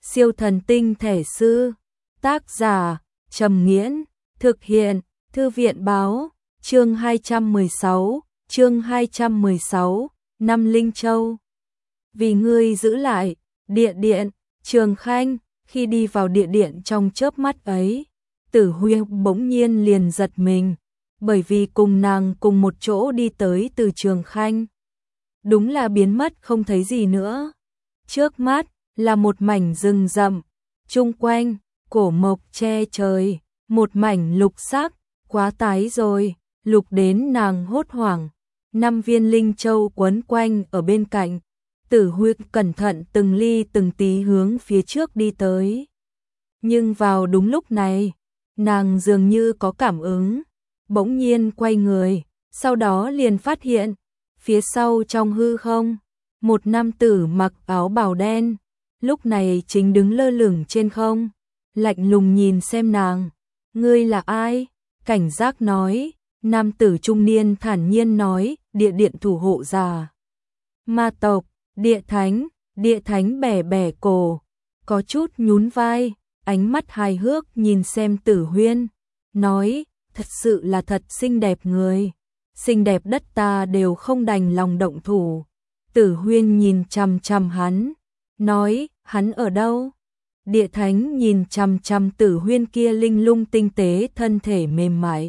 Siêu thần tinh thể sư. Tác giả Trầm Nghiễn. Thực hiện Thư viện Báo. Chương 216. Năm Linh Châu. Vì ngươi giữ lại. Địa điện. Trường Khanh. Khi đi vào địa điện trong chớp mắt ấy, Tử Huyên bỗng nhiên liền giật mình, bởi vì cùng nàng cùng một chỗ đi tới từ Trường Khanh, đúng là biến mất không thấy gì nữa. Trước mắt là một mảnh rừng rậm, chung quanh cổ mộc che trời, một mảnh lục sắc, quá tái rồi, lục đến nàng hốt hoảng. 5 viên linh châu quấn quanh ở bên cạnh. Tử Huyên cẩn thận từng ly từng tí hướng phía trước đi tới. Nhưng vào đúng lúc này, nàng dường như có cảm ứng, bỗng nhiên quay người, sau đó liền phát hiện, phía sau trong hư không, một nam tử mặc áo bào đen, lúc này chính đứng lơ lửng trên không, lạnh lùng nhìn xem nàng. Ngươi là ai? Cảnh giác nói. Nam tử trung niên thản nhiên nói, địa điện thủ hộ giả. Ma tộc. Địa thánh bẻ bẻ cổ, có chút nhún vai, ánh mắt hài hước nhìn xem Tử Huyên, nói, thật sự là thật xinh đẹp người, xinh đẹp đất ta đều không đành lòng động thủ. Tử Huyên nhìn chằm chằm hắn, nói, hắn ở đâu? Địa thánh nhìn chằm chằm Tử Huyên kia linh lung tinh tế thân thể mềm mại,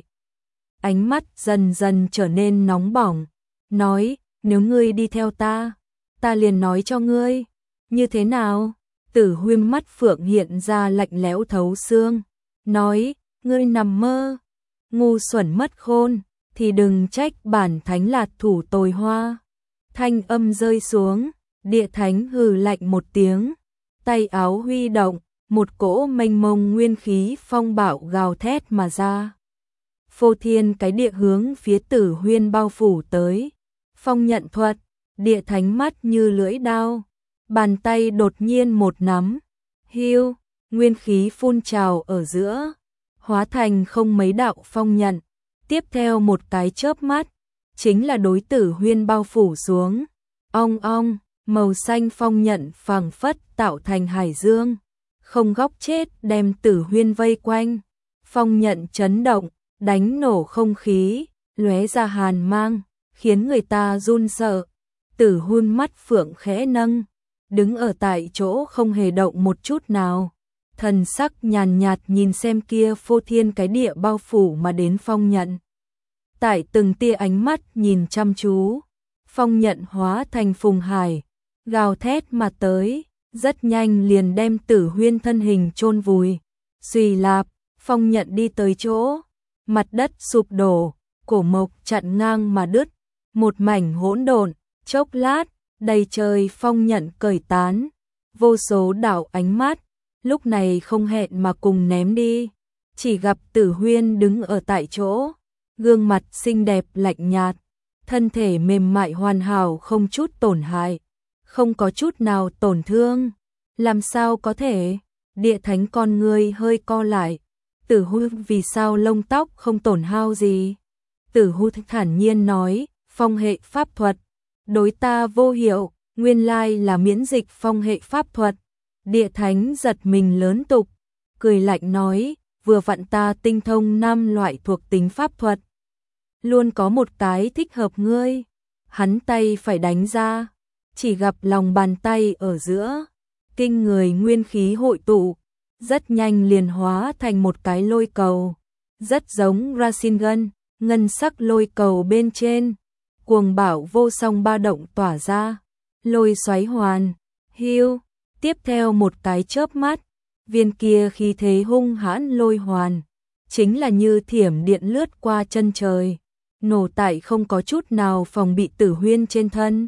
ánh mắt dần dần trở nên nóng bỏng, nói, nếu ngươi đi theo ta liền nói cho ngươi. Như thế nào? Tử Huyên mắt phượng hiện ra lạnh lẽo thấu xương, nói, ngươi nằm mơ, ngu xuẩn mất khôn, thì đừng trách bản thánh lạt thủ tồi hoa. Thanh âm rơi xuống, địa thánh hừ lạnh một tiếng, tay áo huy động, một cỗ mênh mông nguyên khí phong bạo gào thét mà ra. Phô thiên cái địa hướng phía Tử Huyên bao phủ tới. Phong nhận thuật. Địa thánh mắt như lưỡi đao, bàn tay đột nhiên một nắm, hiu, nguyên khí phun trào ở giữa, hóa thành không mấy đạo phong nhận, tiếp theo một cái chớp mắt, chính là đối Tử Huyên bao phủ xuống. Ong ong, màu xanh phong nhận phảng phất tạo thành hải dương, không góc chết đem Tử Huyên vây quanh. Phong nhận chấn động, đánh nổ không khí, lóe ra hàn mang, khiến người ta run sợ. Tử Huyên mắt phượng khẽ nâng, đứng ở tại chỗ không hề động một chút nào, thần sắc nhàn nhạt nhìn xem kia phô thiên cái địa bao phủ mà đến phong nhận. Tại từng tia ánh mắt nhìn chăm chú, phong nhận hóa thành phùng hải, gào thét mà tới, rất nhanh liền đem Tử Huyên thân hình chôn vùi. Xuy lạp, phong nhận đi tới chỗ, mặt đất sụp đổ, cổ mộc chặn ngang mà đứt, một mảnh hỗn độn. Chốc lát, đầy trời phong nhận cởi tán, vô số đạo ánh mắt, lúc này không hẹn mà cùng ném đi. Chỉ gặp Tử Huyên đứng ở tại chỗ, gương mặt xinh đẹp lạnh nhạt, thân thể mềm mại hoàn hảo không chút tổn hại, không có chút nào tổn thương. Làm sao có thể? Địa thánh con ngươi hơi co lại. Tử Huyên vì sao lông tóc không tổn hao gì? Tử Huyên thản nhiên nói, phong hệ pháp thuật. Đối ta vô hiệu, nguyên lai là miễn dịch phong hệ pháp thuật. Địa thánh giật mình lớn tục, cười lạnh nói, vừa vặn ta tinh thông 5 loại thuộc tính pháp thuật, luôn có một cái thích hợp ngươi. Hắn tay phải đánh ra, chỉ gặp lòng bàn tay ở giữa, kinh người nguyên khí hội tụ, rất nhanh liền hóa thành một cái lôi cầu, rất giống Rasengan, ngân sắc lôi cầu bên trên. Cuồng bạo vô song ba động tỏa ra, lôi xoáy hoàn, hiu, tiếp theo một cái chớp mắt, viên kia khí thế hung hãn lôi hoàn, chính là như thiểm điện lướt qua chân trời, nổ tại không có chút nào phòng bị Tử Huyên trên thân.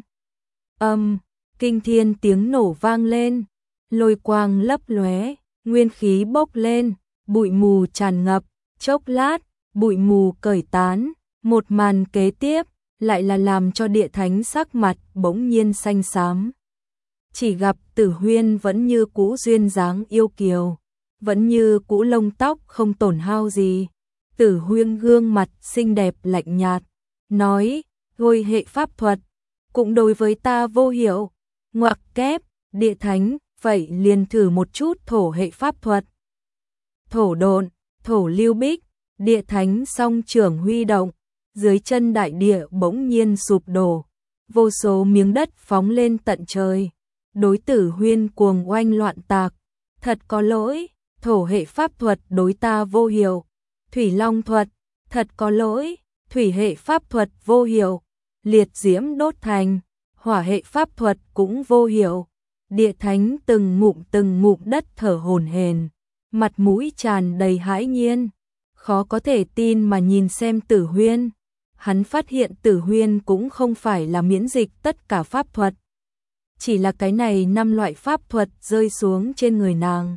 Kinh thiên tiếng nổ vang lên, lôi quang lấp lóe, nguyên khí bốc lên, bụi mù tràn ngập, chốc lát, bụi mù cởi tán, một màn kế tiếp lại là làm cho địa thánh sắc mặt bỗng nhiên xanh xám. Chỉ gặp Tử Huyên vẫn như cũ duyên dáng yêu kiều, vẫn như cũ lông tóc không tổn hao gì. Tử Huyên gương mặt xinh đẹp lạnh nhạt, nói, gôi hệ pháp thuật, cũng đối với ta vô hiệu. Ngoặc kép, địa thánh, vậy liền thử một chút thổ hệ pháp thuật. Thổ độn, thổ lưu bích, địa thánh song trưởng huy động, dưới chân đại địa bỗng nhiên sụp đổ, vô số miếng đất phóng lên tận trời. Đối Tử Huyên cuồng oanh loạn tạc, thật có lỗi, thổ hệ pháp thuật đối ta vô hiệu. Thủy long thuật, thật có lỗi, thủy hệ pháp thuật vô hiệu. Liệt diễm đốt thành, hỏa hệ pháp thuật cũng vô hiệu. Địa thánh từng ngụm đất thở hổn hển, mặt mũi tràn đầy hãi nhiên, khó có thể tin mà nhìn xem Tử Huyên. Hắn phát hiện Tử Huyên cũng không phải là miễn dịch tất cả pháp thuật, chỉ là cái này 5 loại pháp thuật rơi xuống trên người nàng,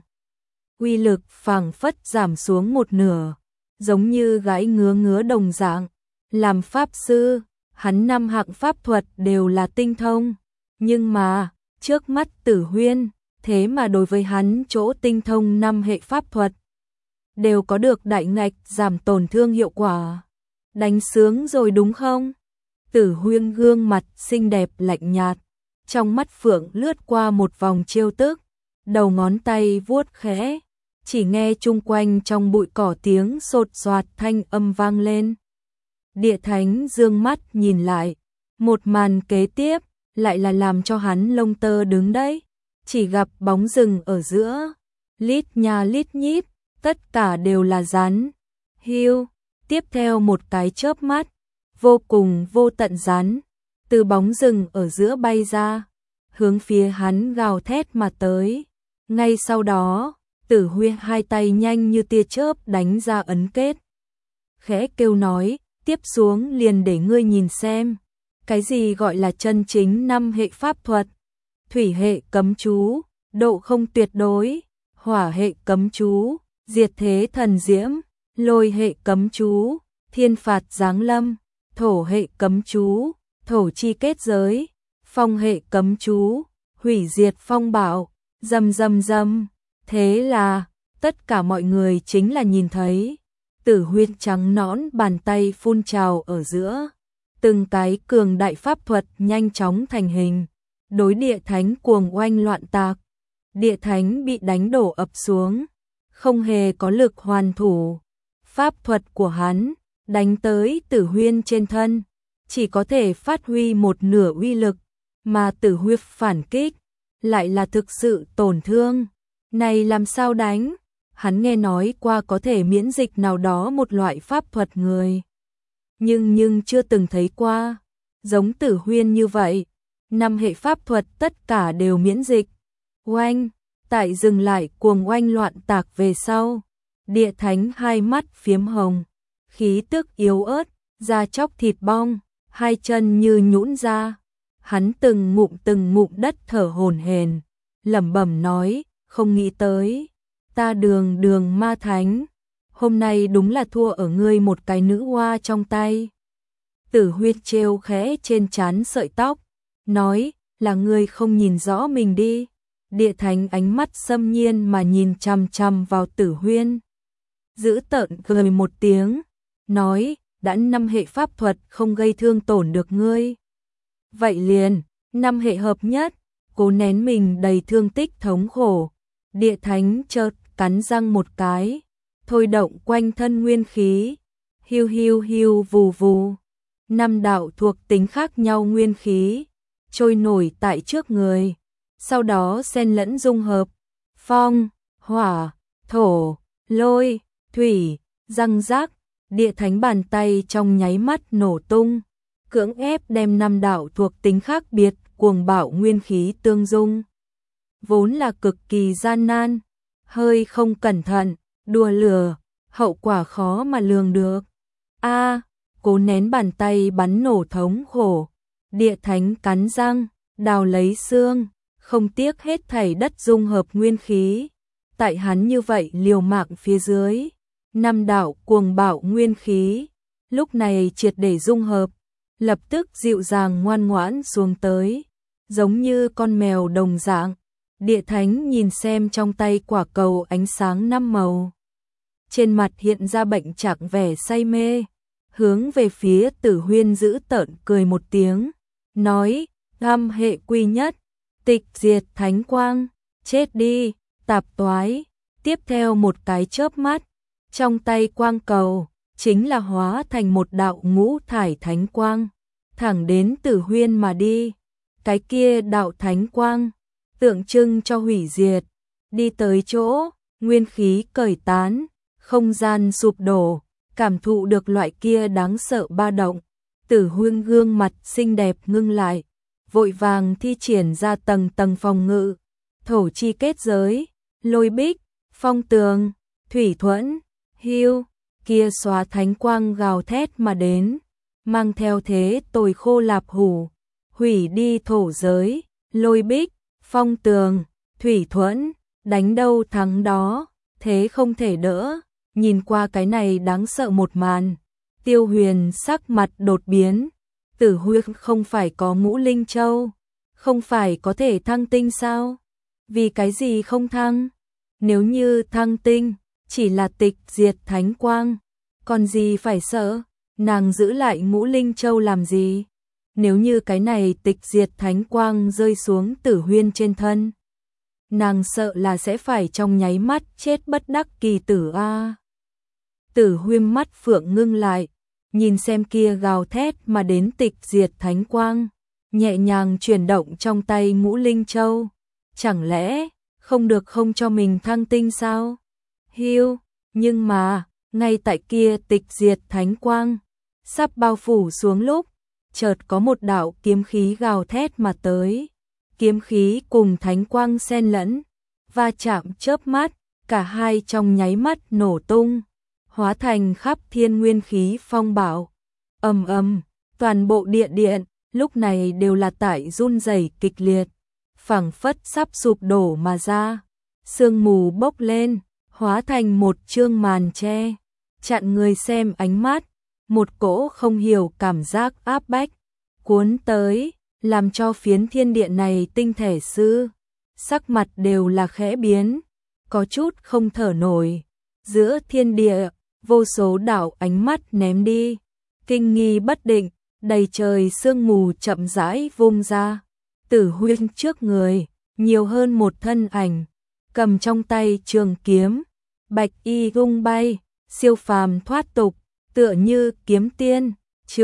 uy lực phảng phất giảm xuống một nửa, giống như gãi ngứa đồng dạng. Làm pháp sư, hắn 5 hạng pháp thuật đều là tinh thông, nhưng mà trước mắt Tử Huyên, thế mà đối với hắn chỗ tinh thông 5 hệ pháp thuật đều có được đại ngạch giảm tổn thương hiệu quả. Đánh sướng rồi đúng không? Tử Huyên gương mặt xinh đẹp lạnh nhạt, trong mắt phượng lướt qua một vòng trêu tức, đầu ngón tay vuốt khẽ, chỉ nghe chung quanh trong bụi cỏ tiếng sột soạt thanh âm vang lên. Địa thánh dương mắt nhìn lại, một màn kế tiếp lại là làm cho hắn lông tơ đứng đấy, chỉ gặp bóng rừng ở giữa, lít nha lít nhít, tất cả đều là rắn. Hiu, tiếp theo một cái chớp mắt, vô cùng vô tận rắn từ bóng rừng ở giữa bay ra, hướng phía hắn gào thét mà tới. Ngay sau đó, Tử Huyên hai tay nhanh như tia chớp đánh ra ấn kết, khẽ kêu nói, tiếp xuống liền để ngươi nhìn xem, cái gì gọi là chân chính 5 hệ pháp thuật. Thủy hệ cấm chú, độ không tuyệt đối. Hỏa hệ cấm chú, diệt thế thần diễm. Lôi hệ cấm chú, thiên phạt giáng lâm. Thổ hệ cấm chú, thổ chi kết giới. Phong hệ cấm chú, hủy diệt phong bạo. Rầm rầm rầm. Thế là tất cả mọi người chính là nhìn thấy Tử Huyên trắng nõn bàn tay phun trào ở giữa, từng cái cường đại pháp thuật nhanh chóng thành hình, đối địa thánh cuồng oanh loạn tạc. Địa thánh bị đánh đổ ập xuống, không hề có lực hoàn thủ. Pháp thuật của hắn đánh tới Tử Huyên trên thân, chỉ có thể phát huy một nửa uy lực, mà Tử Huyên phản kích lại là thực sự tổn thương. Này làm sao đánh? Hắn nghe nói qua có thể miễn dịch nào đó một loại pháp thuật người, nhưng chưa từng thấy qua giống Tử Huyên như vậy, 5 hệ pháp thuật tất cả đều miễn dịch. Oanh, tại dừng lại cuồng oanh loạn tạc về sau, địa thánh hai mắt phiếm hồng, khí tức yếu ớt, da chóc thịt bong, hai chân như nhũn ra. Hắn từng ngụm đất thở hổn hển, lẩm bẩm nói, không nghĩ tới, ta đường ma thánh, hôm nay đúng là thua ở ngươi một cái nữ hoa trong tay. Tử Huyên trêu khẽ trên trán sợi tóc, nói, là ngươi không nhìn rõ mình đi. Địa thánh ánh mắt xâm nhiên mà nhìn chằm chằm vào Tử Huyên, giữ tợn cười một tiếng, nói, đã 5 hệ pháp thuật không gây thương tổn được ngươi, vậy liền 5 hệ hợp nhất. Cố nén mình đầy thương tích thống khổ, địa thánh chợt cắn răng một cái, thôi động quanh thân nguyên khí, hiu hiu hiu vù vù, 5 đạo thuộc tính khác nhau nguyên khí trôi nổi tại trước người, sau đó xen lẫn dung hợp, phong, hỏa, thổ, lôi, thủy, răng rác. Địa thánh bàn tay trong nháy mắt nổ tung, cưỡng ép đem 5 đạo thuộc tính khác biệt cuồng bạo nguyên khí tương dung, vốn là cực kỳ gian nan, hơi không cẩn thận, đùa lửa, hậu quả khó mà lường được. Cố nén bàn tay bắn nổ thống khổ, địa thánh cắn răng, đào lấy xương, không tiếc hết thảy đất dung hợp nguyên khí. Tại hắn như vậy liều mạng phía dưới, 5 đạo cuồng bạo nguyên khí, lúc này triệt để dung hợp, lập tức dịu dàng ngoan ngoãn xuống tới, giống như con mèo đồng dạng. Địa thánh nhìn xem trong tay quả cầu ánh sáng 5 màu, trên mặt hiện ra bệnh trạng vẻ say mê, hướng về phía Tử Huyên giữ tợn cười một tiếng, nói, 5 hệ quy nhất, tịch diệt thánh quang. chết đi, tạp toái. Tiếp theo một cái chớp mắt, trong tay quang cầu chính là hóa thành một đạo ngũ thải thánh quang, thẳng đến Tử Huyên mà đi. Cái kia đạo thánh quang tượng trưng cho hủy diệt, đi tới chỗ nguyên khí cởi tán, không gian sụp đổ, cảm thụ được loại kia đáng sợ ba động. Tử Huyên gương mặt xinh đẹp ngưng lại, vội vàng thi triển ra tầng tầng phòng ngự, thổ chi kết giới, lôi bích, phong tường, thủy thuẫn, hưu, kia xóa thánh quang gào thét mà đến, mang theo thế tồi khô lạp hủ, hủy đi thổ giới, lôi bích, phong tường, thủy thuẫn, đánh đâu thắng đó, thế không thể đỡ. Nhìn qua cái này đáng sợ một màn, Tiêu Huyền sắc mặt đột biến. Tử Huyên không phải có Ngũ Linh Châu, không phải có thể thăng tinh sao? Vì cái gì không thăng? Nếu như thăng tinh, chỉ là tịch diệt thánh quang, còn gì phải sợ? Nàng giữ lại Ngũ Linh Châu làm gì? Nếu như cái này tịch diệt thánh quang rơi xuống Tử Huyên trên thân, nàng sợ là sẽ phải trong nháy mắt chết bất đắc kỳ tử a. Tử Huyên mắt phượng ngưng lại, nhìn xem kia gào thét mà đến tịch diệt thánh quang, nhẹ nhàng chuyển động trong tay Ngũ Linh Châu. Chẳng lẽ không được không cho mình thăng tinh sao? Hiu, nhưng mà, ngay tại kia tịch diệt thánh quang sắp bao phủ xuống lúc, chợt có một đạo kiếm khí gào thét mà tới. Kiếm khí cùng thánh quang xen lẫn, va chạm chớp mắt, cả hai trong nháy mắt nổ tung, hóa thành khắp thiên nguyên khí phong bạo. Ầm ầm, toàn bộ địa điện lúc này đều là tại run rẩy kịch liệt, phảng phất sắp sụp đổ mà ra. Sương mù bốc lên, hóa thành một chương màn che, chặn người xem ánh mắt, một cỗ không hiểu cảm giác áp bách cuốn tới, làm cho phiến thiên địa này tinh thể sư sắc mặt đều là khẽ biến, có chút không thở nổi. Giữa thiên địa, vô số đạo ánh mắt ném đi, kinh nghi bất định, đầy trời sương mù chậm rãi vung ra. Tử Huyên trước người, nhiều hơn một thân ảnh, cầm trong tay trường kiếm, bạch y tung bay, siêu phàm thoát tục, tựa như kiếm tiên.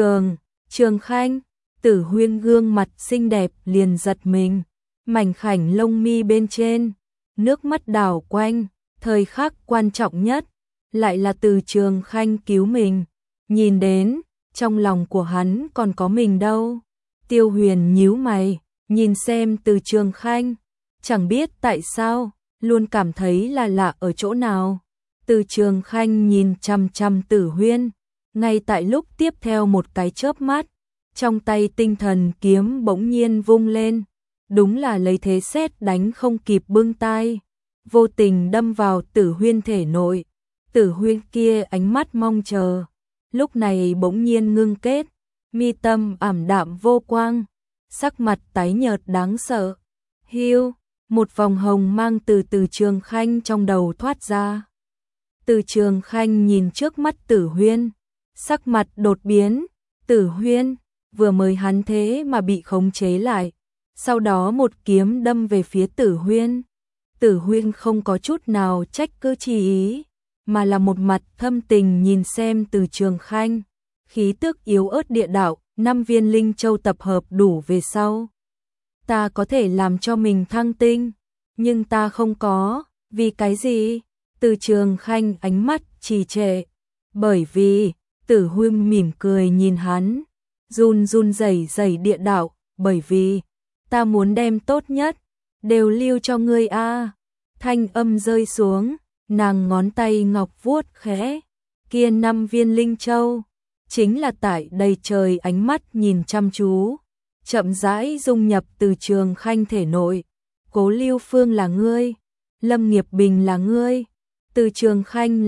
Trường Khanh. Tử Huyên gương mặt xinh đẹp liền giật mình, mảnh khảnh lông mi bên trên, nước mắt đảo quanh, thời khắc quan trọng nhất, lại là từ Trường Khanh cứu mình. Nhìn đến, trong lòng của hắn còn có mình đâu. Tiêu Huyền nhíu mày, nhìn xem từ Trường Khanh, chẳng biết tại sao, luôn cảm thấy là lạ ở chỗ nào. Từ Trường Khanh nhìn chằm chằm Tử Huyên, ngay tại lúc tiếp theo một cái chớp mắt, trong tay tinh thần kiếm bỗng nhiên vung lên, đúng là lấy thế sét đánh không kịp bưng tay, vô tình đâm vào Tử Huyên thể nội. Tử Huyên kia ánh mắt mong chờ, lúc này bỗng nhiên ngưng kết, mi tâm ảm đạm vô quang, sắc mặt tái nhợt đáng sợ. Hiu, một vòng hồng mang từ Trường Khanh trong đầu thoát ra. Từ Trường Khanh nhìn trước mắt Tử Huyên, sắc mặt đột biến. Tử Huyên, vừa mới hắn thế mà bị khống chế lại, sau đó một kiếm đâm về phía Tử Huyên. Tử Huyên không có chút nào trách cứ chi ý, mà là một mặt thâm tình nhìn xem từ Trường Khanh. Khí tức yếu ớt địa đạo, 5 viên linh châu tập hợp đủ về sau, ta có thể làm cho mình thăng tinh, nhưng ta không có. Vì cái gì? Từ Trường Khanh ánh mắt trì trệ. Bởi vì, Tử Huyên mỉm cười nhìn hắn, run rẩy địa đạo, bởi vì ta muốn đem tốt nhất đều lưu cho ngươi a. Thanh âm rơi xuống, nàng ngón tay ngọc vuốt khẽ, kia 5 viên linh châu chính là tại đầy trời ánh mắt nhìn chăm chú, chậm rãi dung nhập từ Trường Khanh thể nội. Cố Lưu Phương là ngươi, Lâm Nghiệp Bình là ngươi, từ Trường Khanh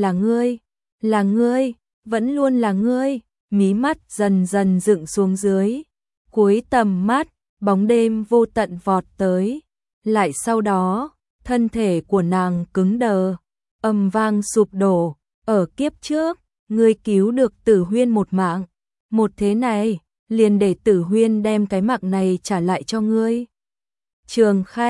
là ngươi, vẫn luôn là ngươi. Mí mắt dần dần dựng xuống dưới, cuối tầm mắt, bóng đêm vô tận vọt tới, lại sau đó, thân thể của nàng cứng đờ, ầm vang sụp đổ. Ở kiếp trước, ngươi cứu được Tử Huyên một mạng, một thế này, liền để Tử Huyên đem cái mạng này trả lại cho ngươi. Trường Khanh,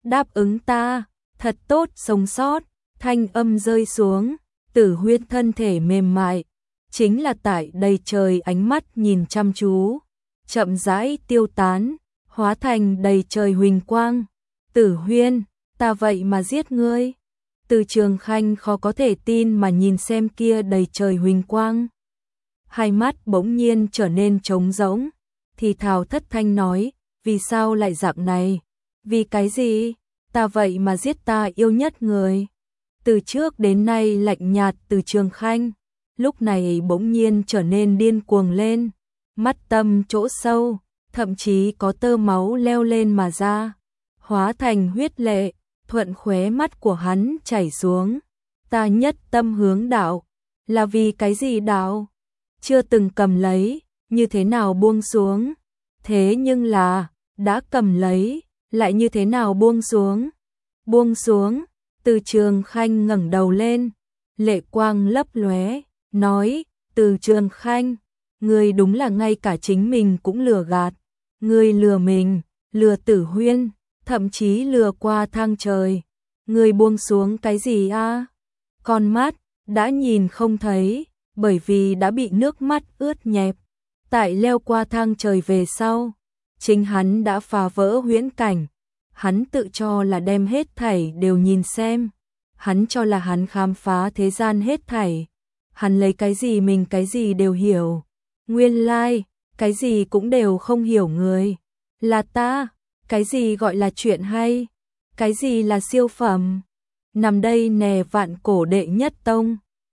đáp ứng ta, thật tốt sống sót, thanh âm rơi xuống, Tử Huyên thân thể mềm mại, chính là tại đầy trời ánh mắt nhìn chăm chú, chậm rãi tiêu tán, hóa thành đầy trời huỳnh quang. Tử Huyên, ta vậy mà giết ngươi. Từ Trường Khanh khó có thể tin mà nhìn xem kia đầy trời huỳnh quang. Hai mắt bỗng nhiên trở nên trống rỗng, thì thào thất thanh nói, vì sao lại dạng này? Vì cái gì? Ta vậy mà giết ta yêu nhất người. Từ trước đến nay lạnh nhạt Từ Trường Khanh, lúc này bỗng nhiên trở nên điên cuồng lên, mắt tâm chỗ sâu, thậm chí có tơ máu leo lên mà ra, hóa thành huyết lệ, thuận khóe mắt của hắn chảy xuống. Ta nhất tâm hướng đạo, là vì cái gì đạo? Chưa từng cầm lấy, như thế nào buông xuống? Thế nhưng là, đã cầm lấy, lại như thế nào buông xuống? Buông xuống, Từ Trường Khanh ngẩng đầu lên, lệ quang lấp lóe, nói, Từ Trường Khanh, ngươi đúng là ngay cả chính mình cũng lừa gạt. Ngươi lừa mình, lừa Tử Huyên, thậm chí lừa qua thang trời. Ngươi buông xuống cái gì a? Con mắt đã nhìn không thấy, bởi vì đã bị nước mắt ướt nhẹp. Tại leo qua thang trời về sau, chính hắn đã phá vỡ huyễn cảnh. Hắn tự cho là đem hết thảy đều nhìn xem. Hắn cho là hắn khám phá thế gian hết thảy. Hắn lấy cái gì mình cái gì đều hiểu. Nguyên lai, cái gì cũng đều không hiểu người. Là ta, cái gì gọi là chuyện hay, cái gì là siêu phẩm. Nằm đây nè vạn cổ đệ nhất tông.